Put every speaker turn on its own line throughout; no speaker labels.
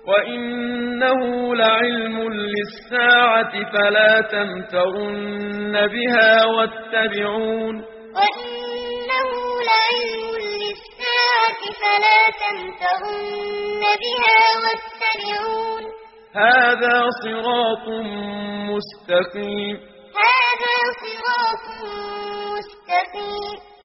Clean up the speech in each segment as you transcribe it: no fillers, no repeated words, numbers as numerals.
وإنه لعلم للساعة فلا تمترن بها واتبعون
وإنه لعلم للساعة فلا تمترن بها واتبعون
هذا صراط مستقيم
هذا صراط مستقيم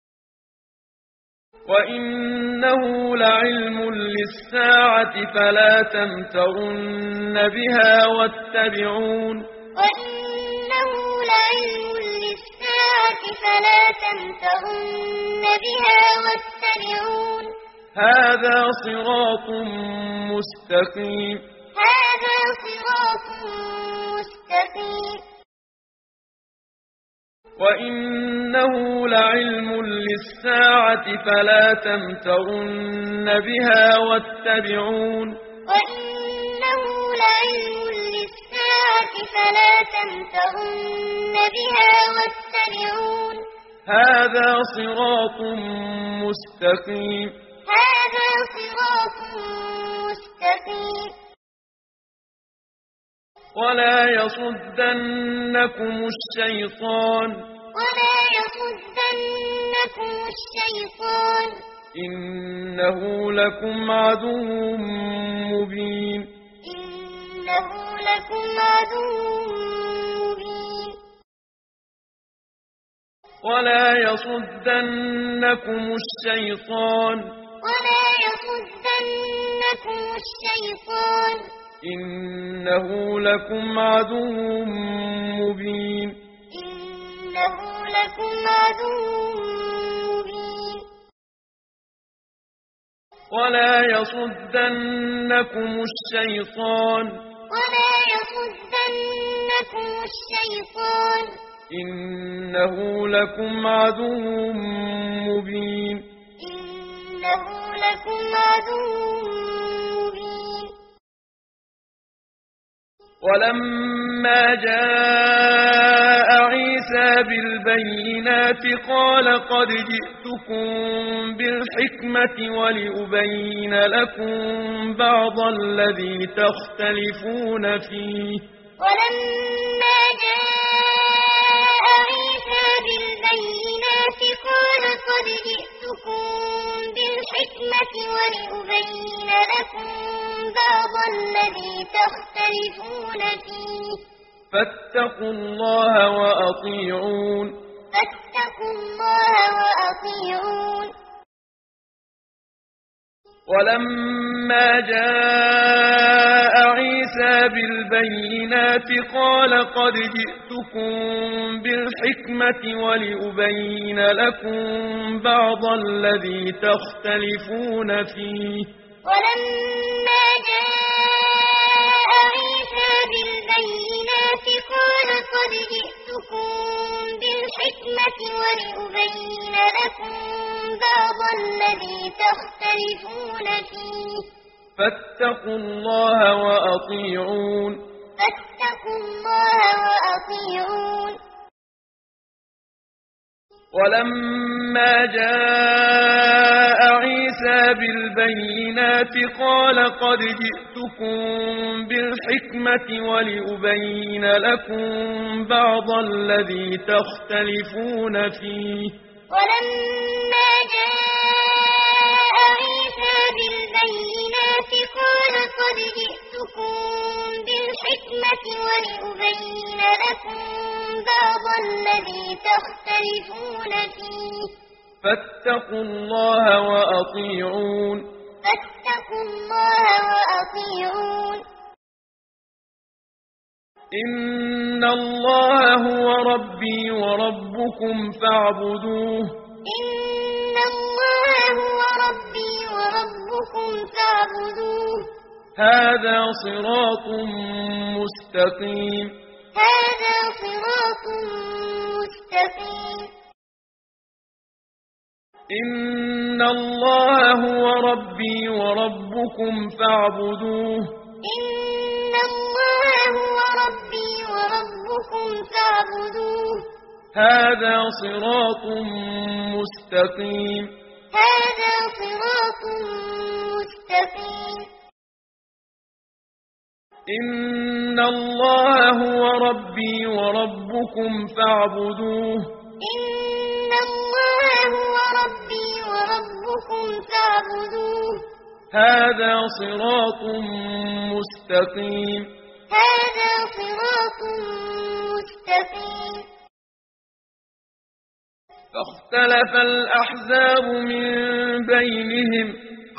وإنه لعلم للساعة فلا تمترن بها واتبعون
وإنه لعلم للساعة فلا تمترن بها واتبعون
هذا صراط مستقيم
هذا صراط مستقيم
وإنه لعلم للساعة فلا تمترن بها واتبعون
وإنه لعلم للساعة فلا تمترن بها واتبعون
هذا صراط مستقيم
هذا صراط مستقيم
ولا يصدنكم الشيطان إنه لكم عدو مبين
إنه لكم عدو مبين
ولا يصدنكم الشيطان إنه لكم عدو مبين
إنه لكم عدو مبين
ولا يصدنكم الشيطان إنه لكم عدو مبين
إنه لكم عدو مبين
ولما جاء عيسى بالبينات قال قد جئتكم بالحكمة ولأبين لكم بعض الذي تختلفون فيه
ولما جاء عيسى بالبينات قال قد جئتكم بالحكمة ولأبين لكم بعض الذي تختلفون فيه
فاتقوا الله وأطيعون ولما جاء عيسى بالبينات قال قد جئتكم بالحكمة ولأبين لكم بعض الذي تختلفون فيه
ولما جاء عيسى بالبينات قال قد جئتكم بالحكمة ولأبين لكم بعض الذي تختلفون فيه
فاتقوا الله وأطيعون ولما جاء عيسى بالبينات قال قد جئتكم بالحكمة ولأبين لكم بعض الذي تختلفون فيه
ولما جاء عيسى بالبينات قال قد جئتكم بالحكمة ولأبين لكم بعض الذي تختلفون فيه
فاتقوا الله وأطيعون إن الله هو ربي وربكم فاعبدوه
إن الله هو ربي وربكم فاعبدوه
هذا صراط مستقيم إن الله هو ربي وربكم فاعبدوه
إن الله هو ربي وربكم فاعبدوه
هذا صراط مستقيم إن الله هو ربي وربكم فاعبدوه
إن الله هو ربي وربكم فاعبدوه
هذا صراط مستقيم
هذا صراط مستقيم
فاختلف الأحزاب من بينهم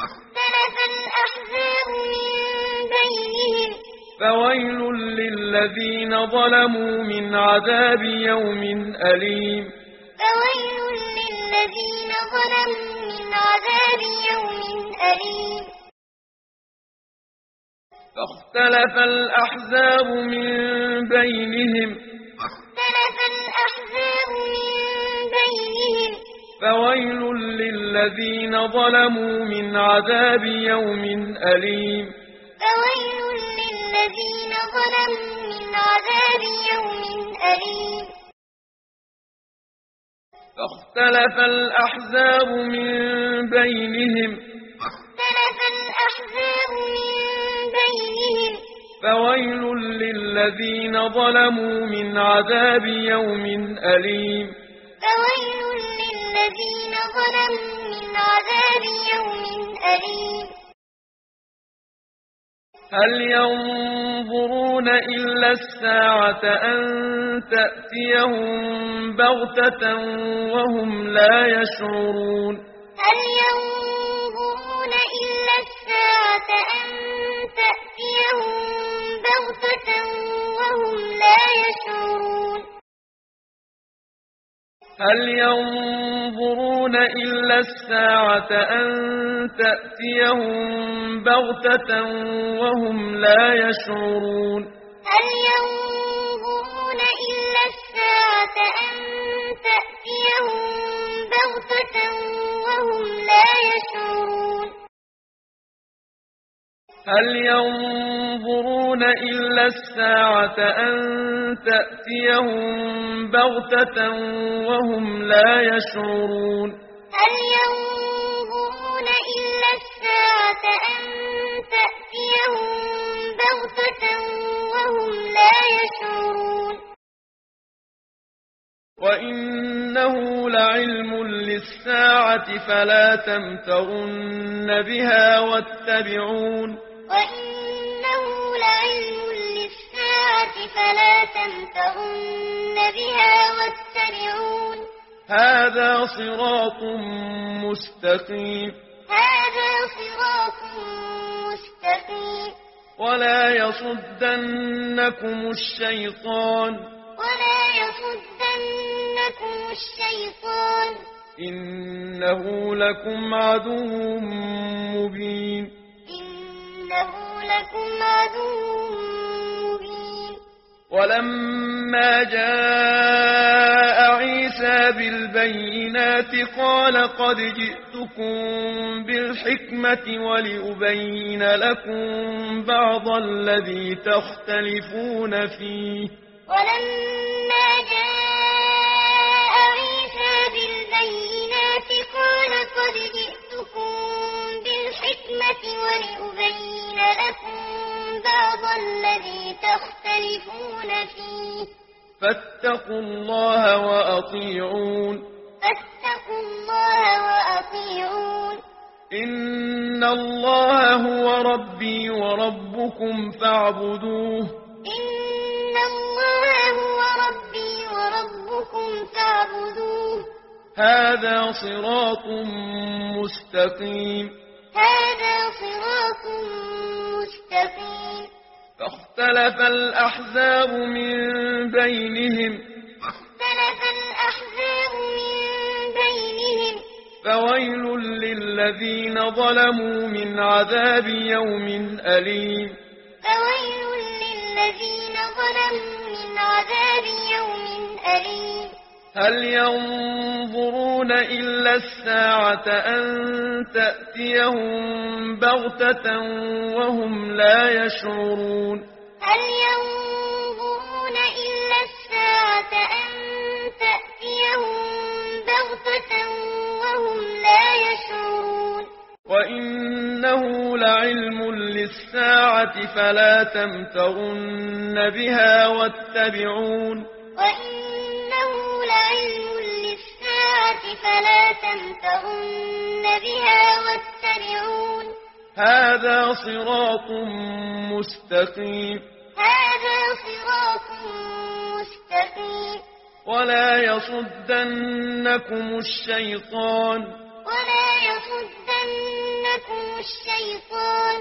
فويل للذين ظلموا من عذاب يوم أليم
فويل للذين ظلموا من عذاب يوم أليم
فاختلف الأحزاب من بينهم فويل للذين ظلموا من عذاب يوم أليم
فويل للذين ظلموا من عذاب يوم أليم
فاختلف الأحزاب من بينهم فويل للذين ظلموا من عذاب يوم أليم
فويل للذين ظلموا من عذاب يوم أليم
هل ينظرون إلا الساعة أن تأتيهم بغتة وهم لا يشعرون
هل ينظرون إلا الساعة أن تأتيهم بغتة وهم لا يشعرون
هل ينظرون إلا الساعة أن تأتيهم بغتة وهم لا يشعرون
هل ينظرون إلا الساعة أن تأتيهم بغتة وهم لا يشعرون
هل ينظرون إلا الساعة أن تأتيهم بغتة وهم لا يشعرون
هل ينظرون إلا الساعة أن تأتيهم بغتة وهم لا يشعرون
وإنه لعلم للساعة فلا تمترن بها واتبعون
وإنه لعلم للساعة فلا تمترن بها واتبعون
هذا صراط مستقيم
هذا صراط مستقيم
ولا يصدنكم الشيطان إنه لكم عدو مبين
إنه لكم عدو مبين
ولما جاء عيسى بالبينات قال قد جئتكم بالحكمة ولأبين لكم بعض الذي تختلفون فيه
ولما جاء عيسى بالبينات قال قد جئتكم بالحكمة ولأبين لكم بعض الذي تختلفون فيه
فاتقوا الله وأطيعون إن الله هو ربي وربكم فاعبدوه
إن الله هو ربي وربكم فاعبدوه
هذا صراط مستقيم
هذا صراط مستقيم
فاختلف الأحزاب من بينهم فويل للذين ظلموا من عذاب يوم أليم
فويل للذين ظلموا من عذاب يوم أليم
هل ينظرون إلا الساعة أن تأتيهم بغتة وهم لا يشعرون
هل ينظرون إلا الساعة أن تأتيهم بغتة وهم لا يشعرون
وإنه لعلم للساعة فلا تمترن بها واتبعون
وإنه لعلم للساعة فلا تمترن بها واتبعون
هذا صراط مستقيم
هذا صراط مستقيم
ولا يصدنكم الشيطان
ولا يصدنكم الشيطان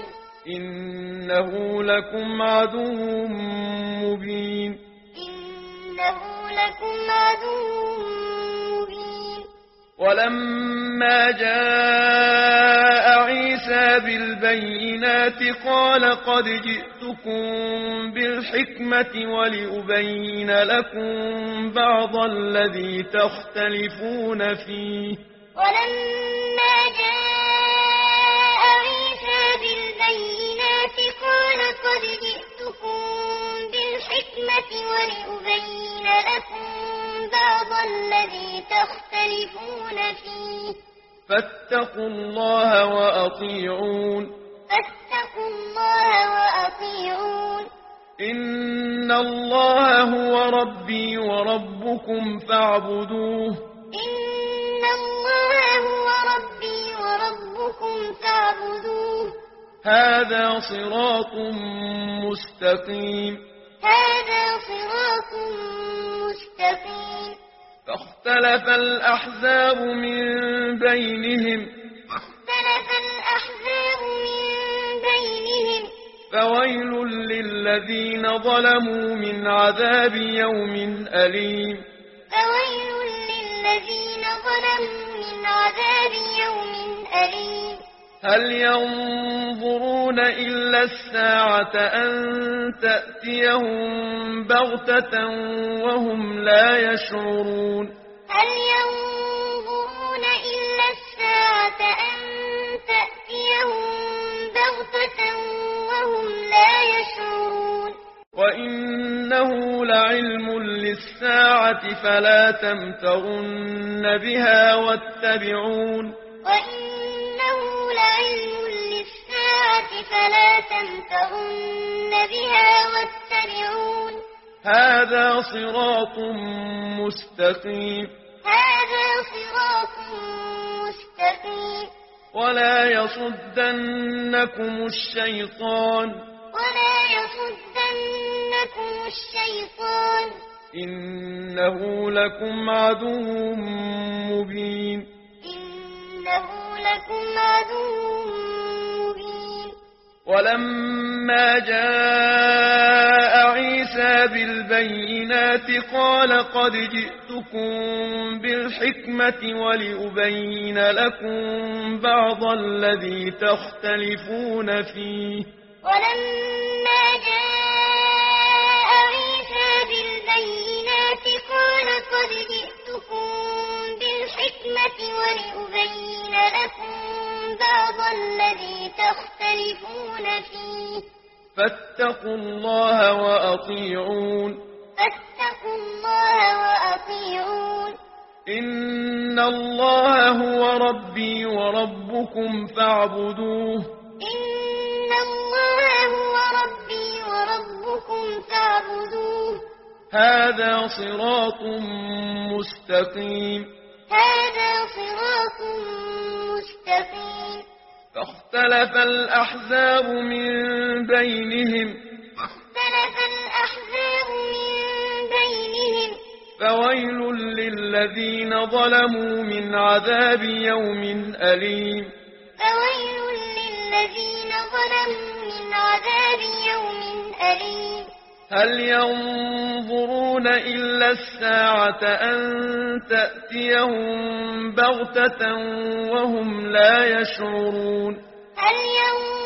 إنه لكم عدو مبين
إنه لكم عدو مبين
ولما جاء عيسى بالبينات قال قد جئتكم بالحكمة ولأبين لكم بعض الذي تختلفون فيه
ولما جاء عيسى بالبينات قال قد جئتكم بالحكمة ولأبين لكم بعض الذي تختلفون فيه
فاتقوا الله وأطيعون
فاتقوا الله وأطيعون
إن الله هو ربي وربكم فاعبدوه
إن الله هو ربي وربكم فاعبدوه
هذا صراط مستقيم
هذا صراط مستقيم
فاختلف الأحزاب من بينهم
فاختلف الأحزاب من بينهم
فويل للذين ظلموا من عذاب يوم أليم
فويل للذين ظلموا من عذاب يوم أليم
هل ينظرون إلا الساعة أن تأتيهم بغتة وهم لا يشعرون
هل ينظرون إلا الساعة أن تأتيهم بغتة وهم لا يشعرون
وإنه لعلم للساعة فلا تمترن بها واتبعون
وإنه لعلم للساعة فلا تمترن بها واتبعون
هذا صراط مستقيم
هذا صراط مستقيم
ولا يصدنكم الشيطان
ولا يصدنكم الشيطان
إنه لكم عدو مبين
إنه لكم عدو مبين
ولما جاء عيسى بالبينات قال قد جئتكم بالحكمة ولأبين لكم بعض الذي تختلفون فيه
ولما جاء عيسى بالبينات قال قد جئتكم بالحكمة ولأبين لكم بعض الذي تختلفون فيه
فاتقوا الله وأطيعون
فاتقوا الله وأطيعون
إن الله هو ربي وربكم فاعبدوه
إن الله هو ربي وربكم فاعبدوه
هذا صراط مستقيم
هذا صراط مستقيم
فاختلف الأحزاب من بينهم
فاختلف الأحزاب من بينهم
فويل للذين ظلموا من عذاب يوم أليم
فويل للذين ظلموا من عذاب يوم أليم
هل ينظرون إلا الساعة أن تأتيهم بغتة وهم لا يشعرون
هل ينظرون